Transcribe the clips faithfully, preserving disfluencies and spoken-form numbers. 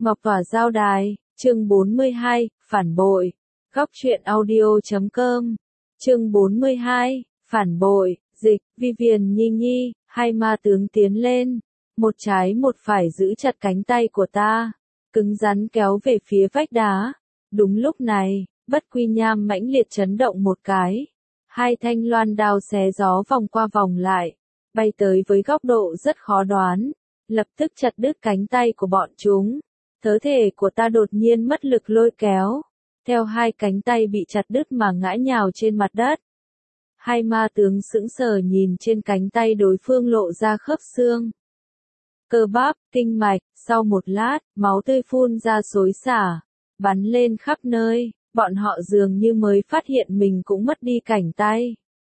Ngọc Tỏa Giao Đài, chương bốn mươi hai, Phản bội. Góc truyện audio chấm com. Chương bốn mươi hai, Phản bội, dịch, Vivian Nhi Nhi, hai ma tướng tiến lên. Một trái một phải giữ chặt cánh tay của ta, cứng rắn kéo về phía vách đá. Đúng lúc này, Bất Quy Nham mãnh liệt chấn động một cái. Hai thanh loan đao xé gió vòng qua vòng lại, bay tới với góc độ rất khó đoán, lập tức chặt đứt cánh tay của bọn chúng. Thớ thể của ta đột nhiên mất lực lôi kéo, theo hai cánh tay bị chặt đứt mà ngã nhào trên mặt đất. Hai ma tướng sững sờ nhìn trên cánh tay đối phương lộ ra khớp xương, cơ bắp, kinh mạch, sau một lát, máu tươi phun ra xối xả, bắn lên khắp nơi, bọn họ dường như mới phát hiện mình cũng mất đi cảnh tay.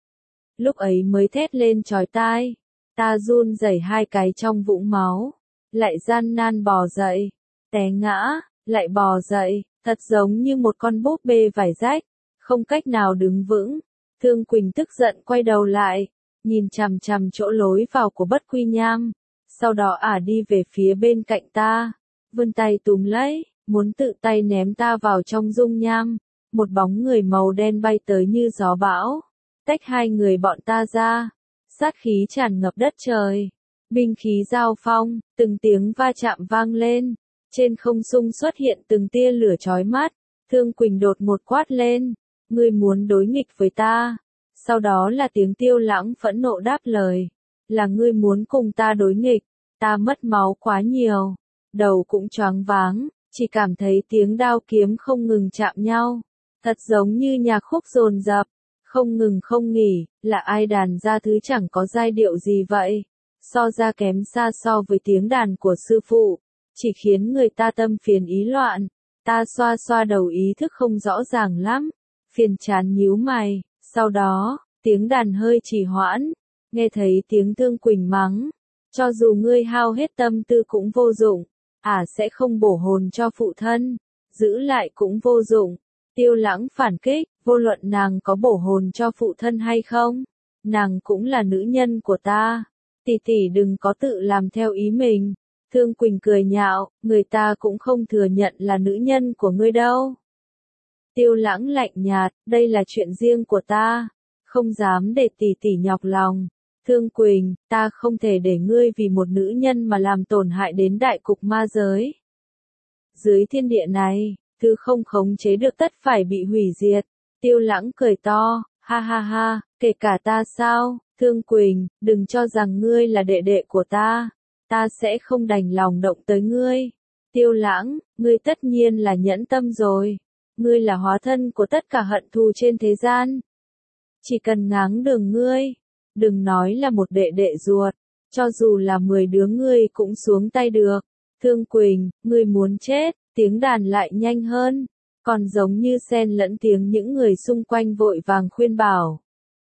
Lúc ấy mới thét lên chói tai, ta run rẩy hai cái trong vũng máu, lại gian nan bò dậy, té ngã, lại bò dậy, thật giống như một con búp bê vải rách, không cách nào đứng vững. Thương Quỳnh tức giận quay đầu lại, nhìn chằm chằm chỗ lối vào của Bất Quy Nham, sau đó ả đi về phía bên cạnh ta, vươn tay túm lấy, muốn tự tay ném ta vào trong dung nham. Một bóng người màu đen bay tới như gió bão, tách hai người bọn ta ra, sát khí tràn ngập đất trời, binh khí giao phong, từng tiếng va chạm vang lên, trên không trung xuất hiện từng tia lửa chói mắt. Thương Quỳnh đột ngột quát lên, ngươi muốn đối nghịch với ta? Sau đó là tiếng Tiêu Lãng phẫn nộ đáp lời, là ngươi muốn cùng ta đối nghịch? Ta mất máu quá nhiều, đầu cũng choáng váng, chỉ cảm thấy tiếng đao kiếm không ngừng chạm nhau, thật giống như nhạc khúc dồn dập, không ngừng không nghỉ. Là ai đàn ra thứ chẳng có giai điệu gì vậy? So ra kém xa so với tiếng đàn của sư phụ, chỉ khiến người ta tâm phiền ý loạn. Ta xoa xoa đầu, ý thức không rõ ràng lắm, phiền chán nhíu mày. Sau đó, tiếng đàn hơi trì hoãn, nghe thấy tiếng Thương Quỳnh mắng, cho dù ngươi hao hết tâm tư cũng vô dụng, ả à sẽ không bổ hồn cho phụ thân, giữ lại cũng vô dụng. Tiêu Lãng phản kích, vô luận nàng có bổ hồn cho phụ thân hay không, nàng cũng là nữ nhân của ta, tỷ tỷ đừng có tự làm theo ý mình. Thương Quỳnh cười nhạo, người ta cũng không thừa nhận là nữ nhân của ngươi đâu. Tiêu Lãng lạnh nhạt, đây là chuyện riêng của ta, không dám để tỷ tỷ nhọc lòng. Thương Quỳnh, ta không thể để ngươi vì một nữ nhân mà làm tổn hại đến đại cục ma giới. Dưới thiên địa này, thứ không khống chế được tất phải bị hủy diệt. Tiêu Lãng cười to, ha ha ha, kể cả ta sao? Thương Quỳnh, đừng cho rằng ngươi là đệ đệ của ta, ta sẽ không đành lòng động tới ngươi. Tiêu Lãng, ngươi tất nhiên là nhẫn tâm rồi, ngươi là hóa thân của tất cả hận thù trên thế gian. Chỉ cần ngáng đường ngươi, đừng nói là một đệ đệ ruột, cho dù là mười đứa ngươi cũng xuống tay được. Thương Quỳnh, ngươi muốn chết. Tiếng đàn lại nhanh hơn, còn giống như xen lẫn tiếng những người xung quanh vội vàng khuyên bảo.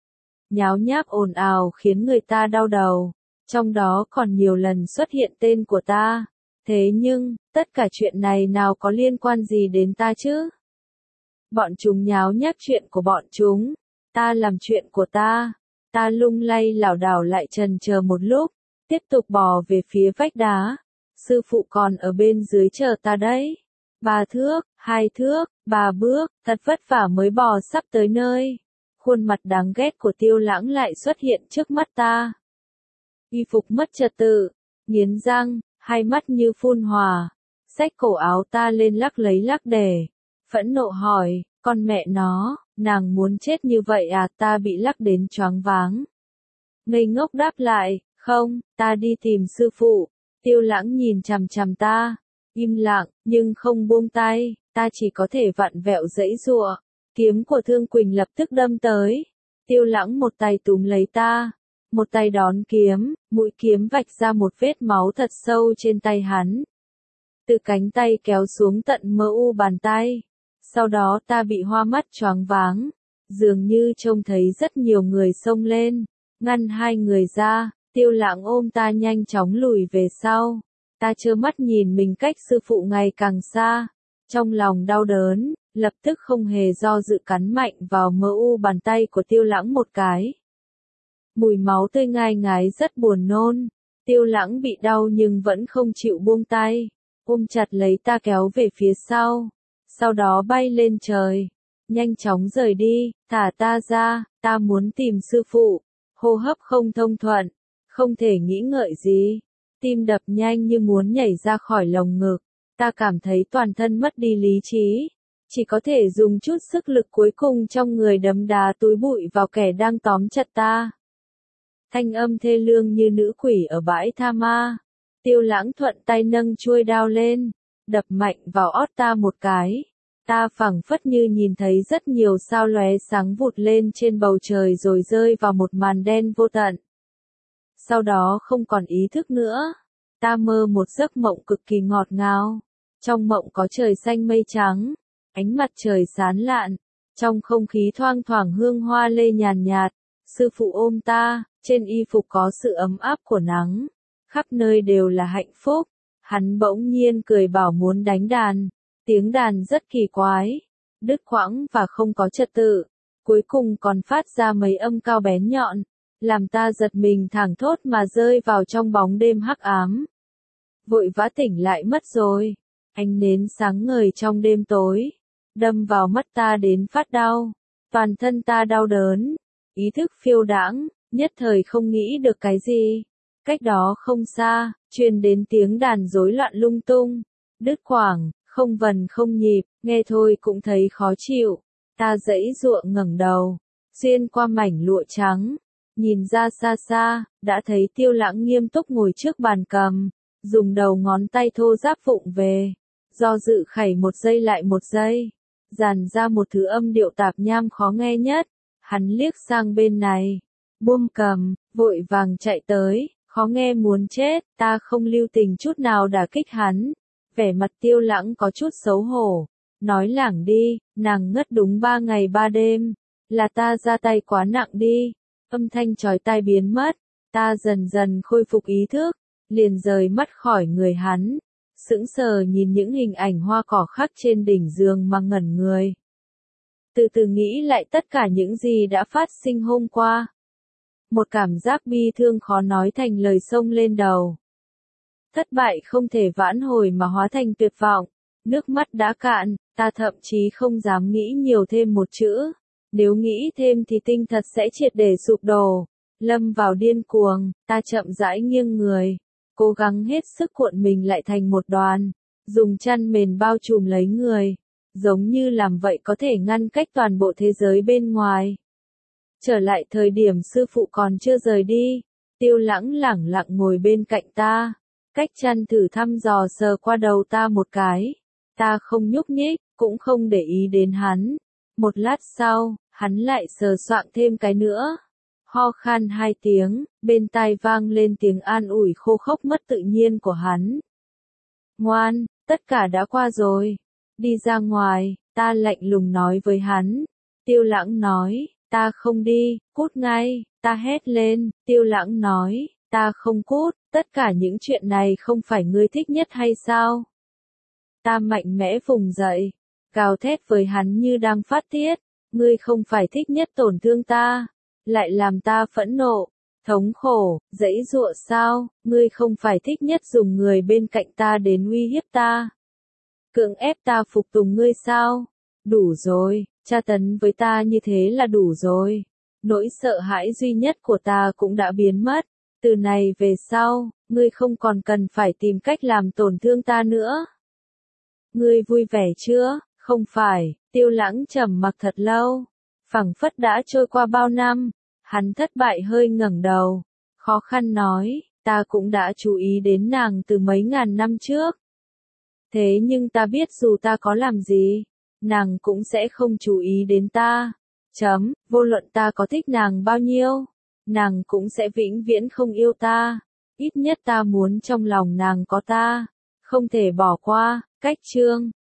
Nháo nhác ồn ào khiến người ta đau đầu, trong đó còn nhiều lần xuất hiện tên của ta. Thế nhưng, tất cả chuyện này nào có liên quan gì đến ta chứ? Bọn chúng nháo nhác chuyện của bọn chúng, ta làm chuyện của ta. Ta lung lay lảo đảo lại chần chờ một lúc, tiếp tục bò về phía vách đá. Sư phụ còn ở bên dưới chờ ta đấy. Ba thước, hai thước, ba bước, thật vất vả mới bò sắp tới nơi. Khuôn mặt đáng ghét của Tiêu Lãng lại xuất hiện trước mắt ta. Y phục mất trật tự, nghiến răng, hai mắt như phun hỏa, xách cổ áo ta lên lắc lấy lắc để, phẫn nộ hỏi, con mẹ nó, nàng muốn chết như vậy à? Ta bị lắc đến choáng váng, ngây ngốc đáp lại, không, ta đi tìm sư phụ. Tiêu Lãng nhìn chằm chằm ta, im lặng, nhưng không buông tay, ta chỉ có thể vặn vẹo giãy giụa. Kiếm của Thương Quỳnh lập tức đâm tới. Tiêu Lãng một tay túm lấy ta, một tay đón kiếm, mũi kiếm vạch ra một vết máu thật sâu trên tay hắn. Từ cánh tay kéo xuống tận mơ u bàn tay. Sau đó ta bị hoa mắt choáng váng, dường như trông thấy rất nhiều người xông lên, ngăn hai người ra. Tiêu Lãng ôm ta nhanh chóng lùi về sau. Ta trơ mắt nhìn mình cách sư phụ ngày càng xa, trong lòng đau đớn, lập tức không hề do dự cắn mạnh vào mơ u bàn tay của Tiêu Lãng một cái. Mùi máu tươi ngai ngái rất buồn nôn. Tiêu Lãng bị đau nhưng vẫn không chịu buông tay, ôm chặt lấy ta kéo về phía sau, sau đó bay lên trời, nhanh chóng rời đi, thả ta ra, ta muốn tìm sư phụ, hô hấp không thông thuận, không thể nghĩ ngợi gì, tim đập nhanh như muốn nhảy ra khỏi lồng ngực, ta cảm thấy toàn thân mất đi lý trí, chỉ có thể dùng chút sức lực cuối cùng trong người đấm đá túi bụi vào kẻ đang tóm chặt ta. Thanh âm thê lương như nữ quỷ ở bãi tha ma. Tiêu Lãng thuận tay nâng chuôi đao lên, đập mạnh vào ót ta một cái. Ta phảng phất như nhìn thấy rất nhiều sao lóe sáng vụt lên trên bầu trời rồi rơi vào một màn đen vô tận. Sau đó không còn ý thức nữa. Ta mơ một giấc mộng cực kỳ ngọt ngào. Trong mộng có trời xanh mây trắng, ánh mặt trời sáng lạn, trong không khí thoang thoảng hương hoa lê nhàn nhạt. Sư phụ ôm ta, trên y phục có sự ấm áp của nắng, khắp nơi đều là hạnh phúc. Hắn bỗng nhiên cười bảo muốn đánh đàn, tiếng đàn rất kỳ quái, đứt quãng và không có trật tự, cuối cùng còn phát ra mấy âm cao bén nhọn, làm ta giật mình thảng thốt mà rơi vào trong bóng đêm hắc ám. Vội vã tỉnh lại mất rồi, ánh nến sáng ngời trong đêm tối, đâm vào mắt ta đến phát đau, toàn thân ta đau đớn, ý thức phiêu đãng, nhất thời không nghĩ được cái gì. Cách đó không xa, truyền đến tiếng đàn rối loạn lung tung, đứt quãng, không vần không nhịp, nghe thôi cũng thấy khó chịu. Ta giãy giụa ngẩng đầu, xuyên qua mảnh lụa trắng, nhìn ra xa xa, đã thấy Tiêu Lãng nghiêm túc ngồi trước bàn cầm, dùng đầu ngón tay thô ráp vụng về, do dự khẩy một giây lại một giây, dàn ra một thứ âm điệu tạp nham khó nghe nhất. Hắn liếc sang bên này, buông cầm, vội vàng chạy tới, khó nghe muốn chết, ta không lưu tình chút nào đả kích hắn. Vẻ mặt Tiêu Lãng có chút xấu hổ, nói lảng đi, nàng ngất đúng ba ngày ba đêm, là ta ra tay quá nặng đi. Âm thanh chói tai biến mất, ta dần dần khôi phục ý thức, liền rời mắt khỏi người hắn, sững sờ nhìn những hình ảnh hoa cỏ khắc trên đỉnh giường mà ngẩn người. Từ từ nghĩ lại tất cả những gì đã phát sinh hôm qua. Một cảm giác bi thương khó nói thành lời xông lên đầu. Thất bại không thể vãn hồi mà hóa thành tuyệt vọng. Nước mắt đã cạn, ta thậm chí không dám nghĩ nhiều thêm một chữ. Nếu nghĩ thêm thì tinh thật sẽ triệt để sụp đổ. Lâm vào điên cuồng, ta chậm rãi nghiêng người. Cố gắng hết sức cuộn mình lại thành một đoàn. Dùng chăn mền bao trùm lấy người. Giống như làm vậy có thể ngăn cách toàn bộ thế giới bên ngoài. Trở lại thời điểm sư phụ còn chưa rời đi, Tiêu Lãng lẳng lặng ngồi bên cạnh ta, cách chăn thử thăm dò sờ qua đầu ta một cái. Ta không nhúc nhích, cũng không để ý đến hắn. Một lát sau, hắn lại sờ soạng thêm cái nữa. Ho khan hai tiếng, bên tai vang lên tiếng an ủi khô khốc mất tự nhiên của hắn. Ngoan, tất cả đã qua rồi. Đi ra ngoài, ta lạnh lùng nói với hắn. Tiêu Lãng nói, ta không đi, cút ngay, ta hét lên. Tiêu Lãng nói, ta không cút, tất cả những chuyện này không phải ngươi thích nhất hay sao? Ta mạnh mẽ vùng dậy, gào thét với hắn như đang phát tiết, ngươi không phải thích nhất tổn thương ta, lại làm ta phẫn nộ, thống khổ, giãy giụa sao, ngươi không phải thích nhất dùng người bên cạnh ta đến uy hiếp ta. Cưỡng ép ta phục tùng ngươi sao? Đủ rồi, tra tấn với ta như thế là đủ rồi. Nỗi sợ hãi duy nhất của ta cũng đã biến mất. Từ này về sau, ngươi không còn cần phải tìm cách làm tổn thương ta nữa. Ngươi vui vẻ chưa? Không phải, Tiêu Lãng trầm mặc thật lâu. Phảng phất đã trôi qua bao năm, hắn thất bại hơi ngẩng đầu. Khó khăn nói, ta cũng đã chú ý đến nàng từ mấy ngàn năm trước. Thế nhưng ta biết dù ta có làm gì, nàng cũng sẽ không chú ý đến ta. Chấm, vô luận ta có thích nàng bao nhiêu, nàng cũng sẽ vĩnh viễn không yêu ta. Ít nhất ta muốn trong lòng nàng có ta. Không thể bỏ qua. Cách chương